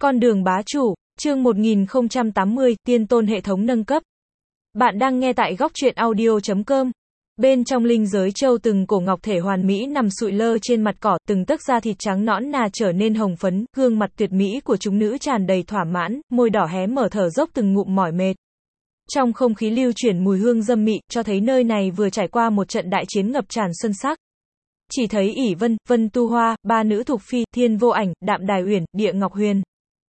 Con đường bá chủ, chương 1080, tiên tôn hệ thống nâng cấp. Bạn đang nghe tại góc truyện audio.com. Bên trong linh giới châu từng cổ ngọc thể hoàn mỹ nằm sụi lơ trên mặt cỏ, từng tấc da thịt trắng nõn nà trở nên hồng phấn, gương mặt tuyệt mỹ của chúng nữ tràn đầy thỏa mãn, môi đỏ hé mở thở dốc từng ngụm mỏi mệt. Trong không khí lưu chuyển mùi hương dâm mị, cho thấy nơi này vừa trải qua một trận đại chiến ngập tràn xuân sắc. Chỉ thấy ỷ Vân, Vân Tu Hoa, ba nữ thục phi, Thiên Vô Ảnh, Đạm Đài Uyển, Địa Ngọc Huyền.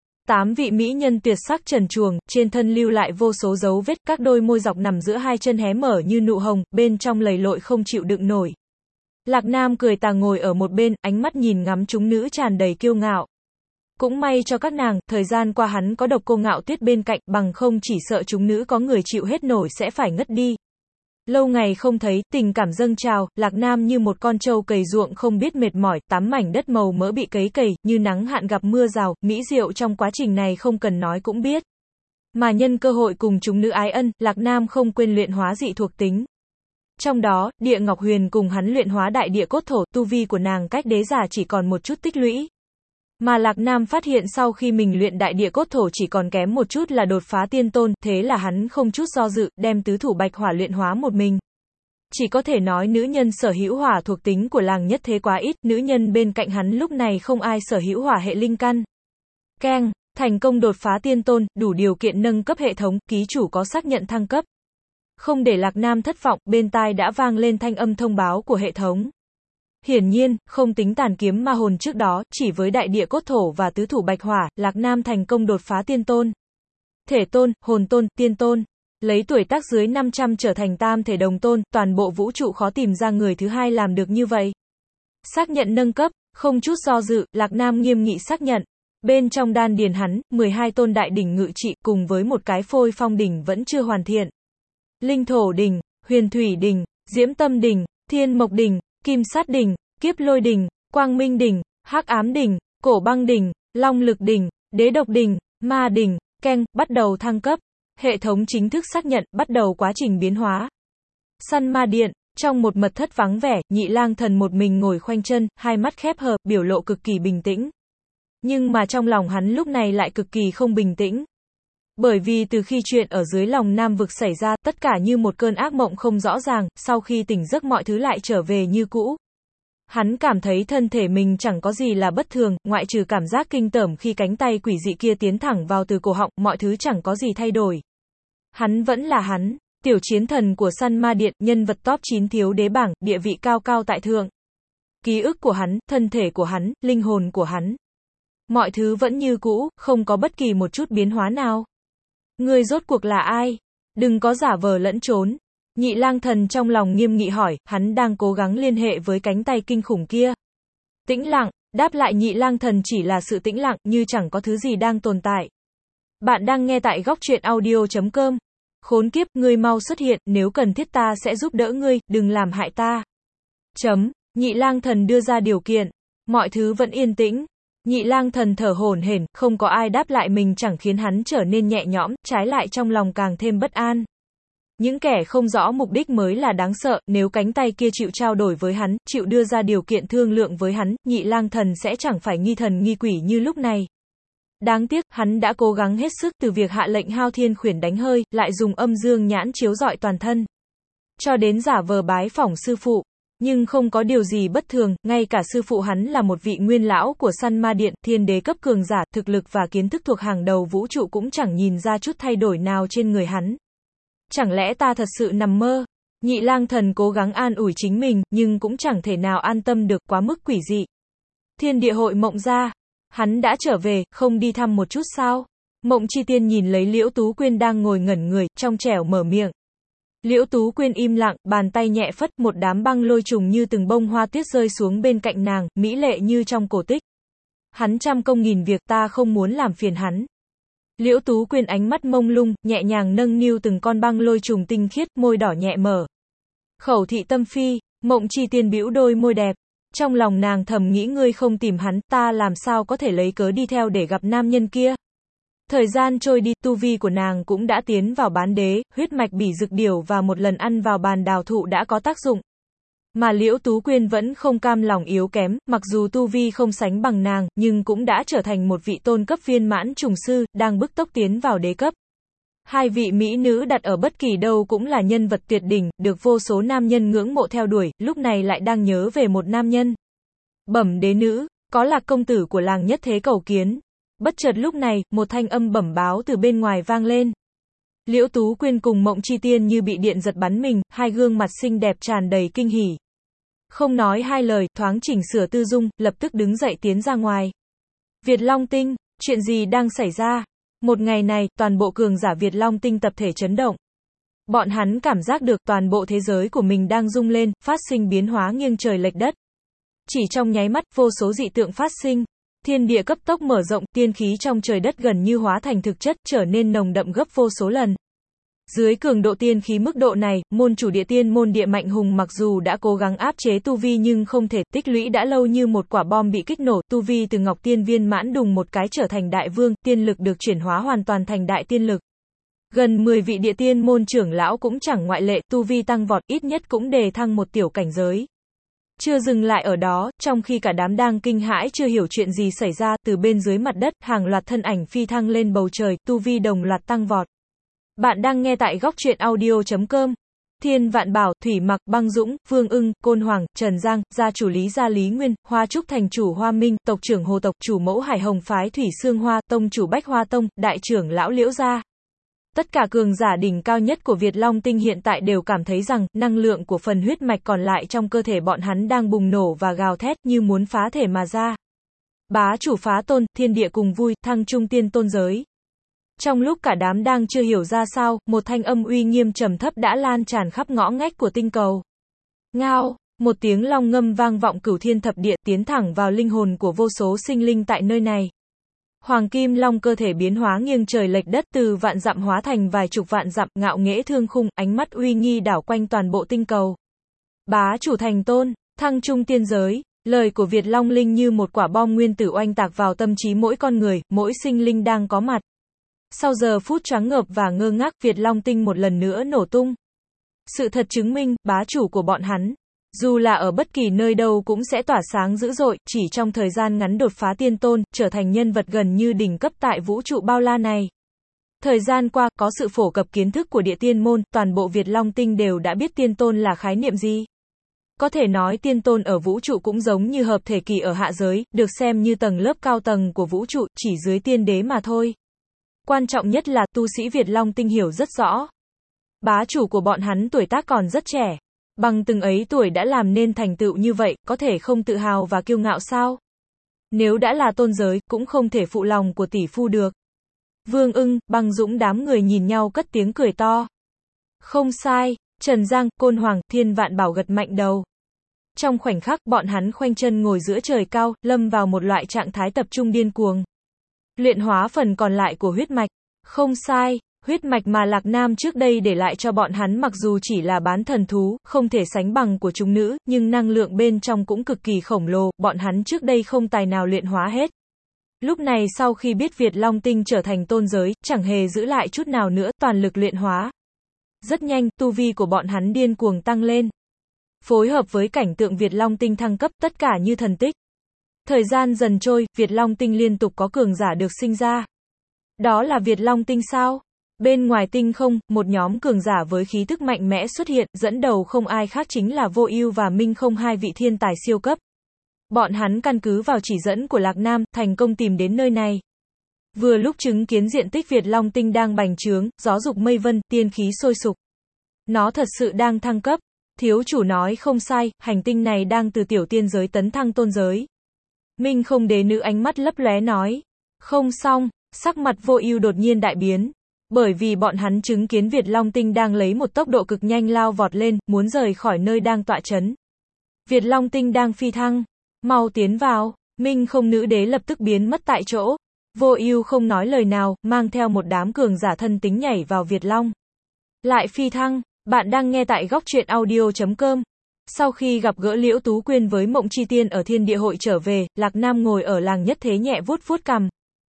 8 vị mỹ nhân tuyệt sắc trần truồng, trên thân lưu lại vô số dấu vết, các đôi môi dọc nằm giữa hai chân hé mở như nụ hồng, bên trong lầy lội không chịu đựng nổi. Lạc Nam cười tà ngồi ở một bên, ánh mắt nhìn ngắm chúng nữ tràn đầy kiêu ngạo. Cũng may cho các nàng, thời gian qua hắn có Độc Cô Ngạo Tuyết bên cạnh, bằng không chỉ sợ chúng nữ có người chịu hết nổi sẽ phải ngất đi. Lâu ngày không thấy, tình cảm dâng trào, Lạc Nam như một con trâu cày ruộng không biết mệt mỏi, 8 mảnh đất màu mỡ bị cấy cày, như nắng hạn gặp mưa rào, mỹ diệu trong quá trình này không cần nói cũng biết. Mà nhân cơ hội cùng chúng nữ ái ân, Lạc Nam không quên luyện hóa dị thuộc tính. Trong đó, Địa Ngọc Huyền cùng hắn luyện hóa đại địa cốt thổ, tu vi của nàng cách đế giả chỉ còn một chút tích lũy. Mà Lạc Nam phát hiện sau khi mình luyện đại địa cốt thổ chỉ còn kém một chút là đột phá tiên tôn, thế là hắn không chút do dự, đem tứ thủ bạch hỏa luyện hóa một mình. Chỉ có thể nói nữ nhân sở hữu hỏa thuộc tính của làng nhất thế quá ít, nữ nhân bên cạnh hắn lúc này không ai sở hữu hỏa hệ linh căn. Keng, thành công đột phá tiên tôn, đủ điều kiện nâng cấp hệ thống, ký chủ có xác nhận thăng cấp. Không để Lạc Nam thất vọng, bên tai đã vang lên thanh âm thông báo của hệ thống. Hiển nhiên, không tính tàn kiếm ma hồn trước đó, chỉ với đại địa cốt thổ và tứ thủ bạch hỏa, Lạc Nam thành công đột phá tiên tôn. Thể tôn, hồn tôn, tiên tôn. Lấy tuổi tác dưới 500 trở thành tam thể đồng tôn, toàn bộ vũ trụ khó tìm ra người thứ hai làm được như vậy. Xác nhận nâng cấp, không chút do dự, Lạc Nam nghiêm nghị xác nhận. Bên trong đan điền hắn, 12 tôn đại đỉnh ngự trị cùng với một cái phôi phong đỉnh vẫn chưa hoàn thiện. Linh thổ đỉnh, huyền thủy đỉnh, diễm tâm đỉnh, thiên mộc đỉnh, kim sát đỉnh, kiếp lôi đỉnh, quang minh đỉnh, hắc ám đỉnh, cổ băng đỉnh, long lực đỉnh, đế độc đỉnh, ma đỉnh. Keng, bắt đầu thăng cấp. Hệ thống chính thức xác nhận, bắt đầu quá trình biến hóa. Săn ma điện, trong một mật thất vắng vẻ, Nhị Lang Thần một mình ngồi khoanh chân, hai mắt khép hờ, biểu lộ cực kỳ bình tĩnh. Nhưng mà trong lòng hắn lúc này lại cực kỳ không bình tĩnh. Bởi vì từ khi chuyện ở dưới lòng Nam vực xảy ra, tất cả như một cơn ác mộng không rõ ràng, sau khi tỉnh giấc mọi thứ lại trở về như cũ. Hắn cảm thấy thân thể mình chẳng có gì là bất thường, ngoại trừ cảm giác kinh tởm khi cánh tay quỷ dị kia tiến thẳng vào từ cổ họng, mọi thứ chẳng có gì thay đổi. Hắn vẫn là hắn, tiểu chiến thần của săn ma điện, nhân vật top 9 thiếu đế bảng, địa vị cao cao tại thượng. Ký ức của hắn, thân thể của hắn, linh hồn của hắn. Mọi thứ vẫn như cũ, không có bất kỳ một chút biến hóa nào. Ngươi rốt cuộc là ai? Đừng có giả vờ lẫn trốn. Nhị Lang Thần trong lòng nghiêm nghị hỏi, hắn đang cố gắng liên hệ với cánh tay kinh khủng kia. Tĩnh lặng, đáp lại Nhị Lang Thần chỉ là sự tĩnh lặng, như chẳng có thứ gì đang tồn tại. Bạn đang nghe tại góc truyện audio.com. Khốn kiếp, ngươi mau xuất hiện, nếu cần thiết ta sẽ giúp đỡ ngươi, đừng làm hại ta. Nhị Lang Thần đưa ra điều kiện. Mọi thứ vẫn yên tĩnh. Nhị Lang Thần thở hổn hển, không có ai đáp lại mình chẳng khiến hắn trở nên nhẹ nhõm, trái lại trong lòng càng thêm bất an. Những kẻ không rõ mục đích mới là đáng sợ, nếu cánh tay kia chịu trao đổi với hắn, chịu đưa ra điều kiện thương lượng với hắn, Nhị Lang Thần sẽ chẳng phải nghi thần nghi quỷ như lúc này. Đáng tiếc, hắn đã cố gắng hết sức từ việc hạ lệnh hao thiên khuyển đánh hơi, lại dùng âm dương nhãn chiếu rọi toàn thân. Cho đến giả vờ bái phỏng sư phụ. Nhưng không có điều gì bất thường, ngay cả sư phụ hắn là một vị nguyên lão của săn ma điện, thiên đế cấp cường giả, thực lực và kiến thức thuộc hàng đầu vũ trụ cũng chẳng nhìn ra chút thay đổi nào trên người hắn. Chẳng lẽ ta thật sự nằm mơ? Nhị Lang Thần cố gắng an ủi chính mình, nhưng cũng chẳng thể nào an tâm được, quá mức quỷ dị. Thiên địa hội Mộng gia. Hắn đã trở về, không đi thăm một chút sao? Mộng Chi Tiên nhìn lấy Liễu Tú Quyên đang ngồi ngẩn người, trong trẻo mở miệng. Liễu Tú Quyên im lặng, bàn tay nhẹ phất, một đám băng lôi trùng như từng bông hoa tuyết rơi xuống bên cạnh nàng, mỹ lệ như trong cổ tích. Hắn trăm công nghìn việc, ta không muốn làm phiền hắn. Liễu Tú Quyên ánh mắt mông lung, nhẹ nhàng nâng niu từng con băng lôi trùng tinh khiết, môi đỏ nhẹ mở. Khẩu thị tâm phi, Mộng Chi Tiên bĩu đôi môi đẹp. Trong lòng nàng thầm nghĩ ngươi không tìm hắn, ta làm sao có thể lấy cớ đi theo để gặp nam nhân kia. Thời gian trôi đi, tu vi của nàng cũng đã tiến vào bán đế, huyết mạch bỉ dực điểu và một lần ăn vào bàn đào thụ đã có tác dụng. Mà Liễu Tú Quyên vẫn không cam lòng yếu kém, mặc dù tu vi không sánh bằng nàng, nhưng cũng đã trở thành một vị tôn cấp viên mãn trùng sư, đang bức tốc tiến vào đế cấp. Hai vị mỹ nữ đặt ở bất kỳ đâu cũng là nhân vật tuyệt đỉnh, được vô số nam nhân ngưỡng mộ theo đuổi, lúc này lại đang nhớ về một nam nhân. Bẩm đế nữ, có Lạc công tử của làng nhất thế cầu kiến. Bất chợt lúc này, một thanh âm bẩm báo từ bên ngoài vang lên. Liễu Tú Quyên cùng Mộng Chi Tiên như bị điện giật bắn mình, hai gương mặt xinh đẹp tràn đầy kinh hỉ. Không nói hai lời, thoáng chỉnh sửa tư dung, lập tức đứng dậy tiến ra ngoài. Việt Long Tinh, chuyện gì đang xảy ra? Một ngày này, toàn bộ cường giả Việt Long Tinh tập thể chấn động. Bọn hắn cảm giác được toàn bộ thế giới của mình đang rung lên, phát sinh biến hóa nghiêng trời lệch đất. Chỉ trong nháy mắt, vô số dị tượng phát sinh. Thiên địa cấp tốc mở rộng, tiên khí trong trời đất gần như hóa thành thực chất, trở nên nồng đậm gấp vô số lần. Dưới cường độ tiên khí mức độ này, môn chủ địa tiên môn Địa Mạnh Hùng mặc dù đã cố gắng áp chế tu vi nhưng không thể, tích lũy đã lâu như một quả bom bị kích nổ, tu vi từ Ngọc Tiên viên mãn đùng một cái trở thành đại vương, tiên lực được chuyển hóa hoàn toàn thành đại tiên lực. Gần 10 vị địa tiên môn trưởng lão cũng chẳng ngoại lệ, tu vi tăng vọt, ít nhất cũng đề thăng một tiểu cảnh giới. Chưa dừng lại ở đó, trong khi cả đám đang kinh hãi chưa hiểu chuyện gì xảy ra, từ bên dưới mặt đất, hàng loạt thân ảnh phi thăng lên bầu trời, tu vi đồng loạt tăng vọt. Bạn đang nghe tại góc truyện audio.com. Thiên Vạn Bảo, Thủy Mặc, Băng Dũng, Vương Ưng, Côn Hoàng, Trần Giang, gia chủ Lý Gia Lý Nguyên, Hoa Trúc thành chủ Hoa Minh, tộc trưởng Hồ tộc, chủ mẫu Hải Hồng phái Thủy Sương Hoa, tông chủ Bách Hoa Tông, đại trưởng lão Liễu gia. Tất cả cường giả đỉnh cao nhất của Việt Long Tinh hiện tại đều cảm thấy rằng, năng lượng của phần huyết mạch còn lại trong cơ thể bọn hắn đang bùng nổ và gào thét như muốn phá thể mà ra. Bá chủ phá tôn, thiên địa cùng vui, thăng trung tiên tôn giới. Trong lúc cả đám đang chưa hiểu ra sao, một thanh âm uy nghiêm trầm thấp đã lan tràn khắp ngõ ngách của tinh cầu. Ngao, một tiếng long ngâm vang vọng cửu thiên thập địa, tiến thẳng vào linh hồn của vô số sinh linh tại nơi này. Hoàng Kim Long cơ thể biến hóa nghiêng trời lệch đất, từ vạn dặm hóa thành vài chục vạn dặm, ngạo nghễ thương khung, ánh mắt uy nghi đảo quanh toàn bộ tinh cầu. Bá chủ thành tôn, thăng trung tiên giới, lời của Việt Long Linh như một quả bom nguyên tử oanh tạc vào tâm trí mỗi con người, mỗi sinh linh đang có mặt. Sau giờ phút choáng ngợp và ngơ ngác, Việt Long Tinh một lần nữa nổ tung. Sự thật chứng minh, bá chủ của bọn hắn, dù là ở bất kỳ nơi đâu cũng sẽ tỏa sáng dữ dội, chỉ trong thời gian ngắn đột phá tiên tôn, trở thành nhân vật gần như đỉnh cấp tại vũ trụ bao la này. Thời gian qua, có sự phổ cập kiến thức của địa tiên môn, toàn bộ Việt Long Tinh đều đã biết tiên tôn là khái niệm gì. Có thể nói tiên tôn ở vũ trụ cũng giống như hợp thể kỳ ở hạ giới, được xem như tầng lớp cao tầng của vũ trụ, chỉ dưới tiên đế mà thôi. Quan trọng nhất là, tu sĩ Việt Long Tinh hiểu rất rõ. Bá chủ của bọn hắn tuổi tác còn rất trẻ. Bằng từng ấy tuổi đã làm nên thành tựu như vậy, có thể không tự hào và kiêu ngạo sao? Nếu đã là tôn giới, cũng không thể phụ lòng của tỷ phu được. Vương Ưng, Băng Dũng đám người nhìn nhau cất tiếng cười to. Không sai, Trần Giang, Côn Hoàng, Thiên Vạn Bảo gật mạnh đầu. Trong khoảnh khắc, bọn hắn khoanh chân ngồi giữa trời cao, lâm vào một loại trạng thái tập trung điên cuồng. Luyện hóa phần còn lại của huyết mạch. Không sai, huyết mạch mà Lạc Nam trước đây để lại cho bọn hắn mặc dù chỉ là bán thần thú, không thể sánh bằng của chúng nữ, nhưng năng lượng bên trong cũng cực kỳ khổng lồ, bọn hắn trước đây không tài nào luyện hóa hết. Lúc này sau khi biết Việt Long Tinh trở thành tôn giới, chẳng hề giữ lại chút nào nữa, toàn lực luyện hóa. Rất nhanh, tu vi của bọn hắn điên cuồng tăng lên. Phối hợp với cảnh tượng Việt Long Tinh thăng cấp, tất cả như thần tích. Thời gian dần trôi, Việt Long Tinh liên tục có cường giả được sinh ra. Đó là Việt Long Tinh sao? Bên ngoài tinh không, một nhóm cường giả với khí tức mạnh mẽ xuất hiện, dẫn đầu không ai khác chính là Vô Ưu và Minh Không, hai vị thiên tài siêu cấp. Bọn hắn căn cứ vào chỉ dẫn của Lạc Nam, thành công tìm đến nơi này. Vừa lúc chứng kiến diện tích Việt Long Tinh đang bành trướng, gió dục mây vân, tiên khí sôi sục. Nó thật sự đang thăng cấp. Thiếu chủ nói không sai, hành tinh này đang từ tiểu tiên giới tấn thăng tôn giới. Minh Không đế nữ ánh mắt lấp lóe nói. Không xong, sắc mặt Vô Ưu đột nhiên đại biến. Bởi vì bọn hắn chứng kiến Việt Long Tinh đang lấy một tốc độ cực nhanh lao vọt lên, muốn rời khỏi nơi đang tọa chấn. Việt Long Tinh đang phi thăng. Mau tiến vào. Minh Không nữ đế lập tức biến mất tại chỗ. Vô Ưu không nói lời nào, mang theo một đám cường giả thân tính nhảy vào Việt Long. Lại phi thăng. Bạn đang nghe tại góc truyện audio.com. Sau khi gặp gỡ Liễu Tú Quyên với Mộng Chi Tiên ở Thiên Địa hội trở về, Lạc Nam ngồi ở làng nhất thế nhẹ vuốt vuốt cằm.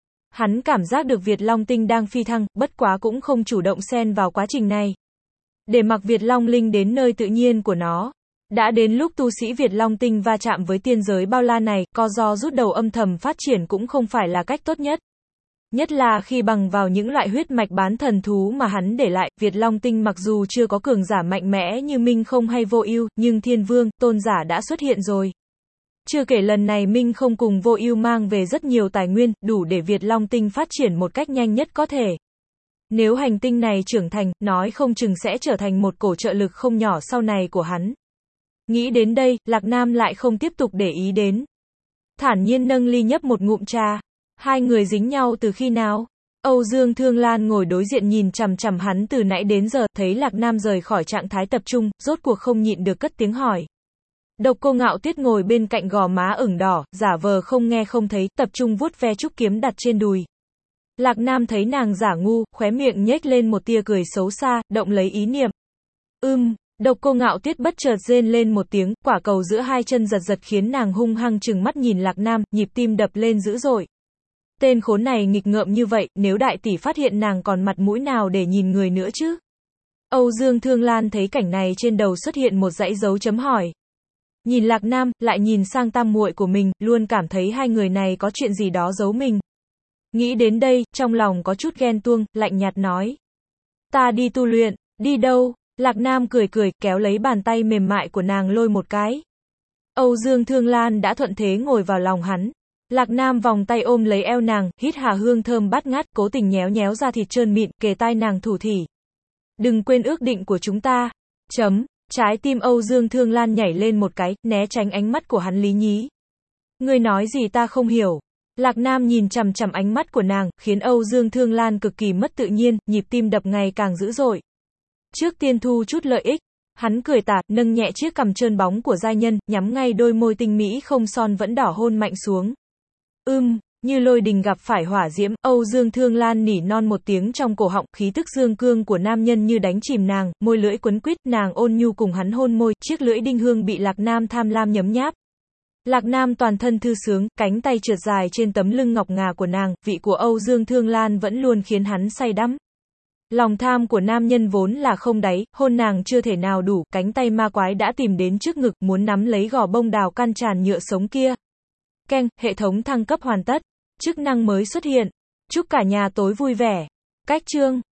Hắn cảm giác được Việt Long Tinh đang phi thăng, bất quá cũng không chủ động xen vào quá trình này. Để mặc Việt Long Linh đến nơi tự nhiên của nó. Đã đến lúc tu sĩ Việt Long Tinh va chạm với tiên giới bao la này, co ro rút đầu âm thầm phát triển cũng không phải là cách tốt nhất. Nhất là khi bằng vào những loại huyết mạch bán thần thú mà hắn để lại, Việt Long Tinh mặc dù chưa có cường giả mạnh mẽ như Minh Không hay Vô Ưu, nhưng Thiên Vương, Tôn giả đã xuất hiện rồi. Chưa kể lần này Minh Không cùng Vô Ưu mang về rất nhiều tài nguyên, đủ để Việt Long Tinh phát triển một cách nhanh nhất có thể. Nếu hành tinh này trưởng thành, nói không chừng sẽ trở thành một cổ trợ lực không nhỏ sau này của hắn. Nghĩ đến đây, Lạc Nam lại không tiếp tục để ý đến. Thản nhiên nâng ly nhấp một ngụm trà. Hai người dính nhau từ khi nào? Âu Dương Thương Lan ngồi đối diện nhìn chằm chằm hắn từ nãy đến giờ, thấy Lạc Nam rời khỏi trạng thái tập trung, rốt cuộc không nhịn được cất tiếng hỏi. Độc Cô Ngạo Tuyết ngồi bên cạnh gò má ửng đỏ, giả vờ không nghe không thấy, tập trung vuốt ve trúc kiếm đặt trên đùi. Lạc Nam thấy nàng giả ngu, khóe miệng nhếch lên một tia cười xấu xa, động lấy ý niệm. Độc Cô Ngạo Tuyết bất chợt rên lên một tiếng, quả cầu giữa hai chân giật giật khiến nàng hung hăng trừng mắt nhìn Lạc Nam, nhịp tim đập lên dữ dội. Tên khốn này nghịch ngợm như vậy, nếu đại tỷ phát hiện nàng còn mặt mũi nào để nhìn người nữa chứ? Âu Dương Thương Lan thấy cảnh này trên đầu xuất hiện một dãy dấu chấm hỏi. Nhìn Lạc Nam, lại nhìn sang tam muội của mình, luôn cảm thấy hai người này có chuyện gì đó giấu mình. Nghĩ đến đây, trong lòng có chút ghen tuông, lạnh nhạt nói. Ta đi tu luyện, đi đâu? Lạc Nam cười cười, kéo lấy bàn tay mềm mại của nàng lôi một cái. Âu Dương Thương Lan đã thuận thế ngồi vào lòng hắn. Lạc Nam vòng tay ôm lấy eo nàng, hít hà hương thơm bát ngát, cố tình nhéo nhéo da thịt trơn mịn, kề tai nàng thủ thỉ. Đừng quên ước định của chúng ta. Trái tim Âu Dương Thương Lan nhảy lên một cái, né tránh ánh mắt của hắn Lý Nhí. Ngươi nói gì ta không hiểu. Lạc Nam nhìn chằm chằm ánh mắt của nàng, khiến Âu Dương Thương Lan cực kỳ mất tự nhiên, nhịp tim đập ngày càng dữ dội. Trước tiên thu chút lợi ích, hắn cười tà, nâng nhẹ chiếc cằm trơn bóng của giai nhân, nhắm ngay đôi môi tinh mỹ không son vẫn đỏ hôn mạnh xuống. Như lôi đình gặp phải hỏa diễm, Âu Dương Thương Lan nỉ non một tiếng trong cổ họng, khí tức dương cương của nam nhân như đánh chìm nàng, môi lưỡi quấn quýt, nàng ôn nhu cùng hắn hôn môi, chiếc lưỡi đinh hương bị Lạc Nam tham lam nhấm nháp. Lạc Nam toàn thân thư sướng, cánh tay trượt dài trên tấm lưng ngọc ngà của nàng, vị của Âu Dương Thương Lan vẫn luôn khiến hắn say đắm. Lòng tham của nam nhân vốn là không đáy, hôn nàng chưa thể nào đủ, cánh tay ma quái đã tìm đến trước ngực, muốn nắm lấy gò bông đào căn tràn nhựa sống kia. Keng, hệ thống thăng cấp hoàn tất. Chức năng mới xuất hiện. Chúc cả nhà tối vui vẻ. Cách chương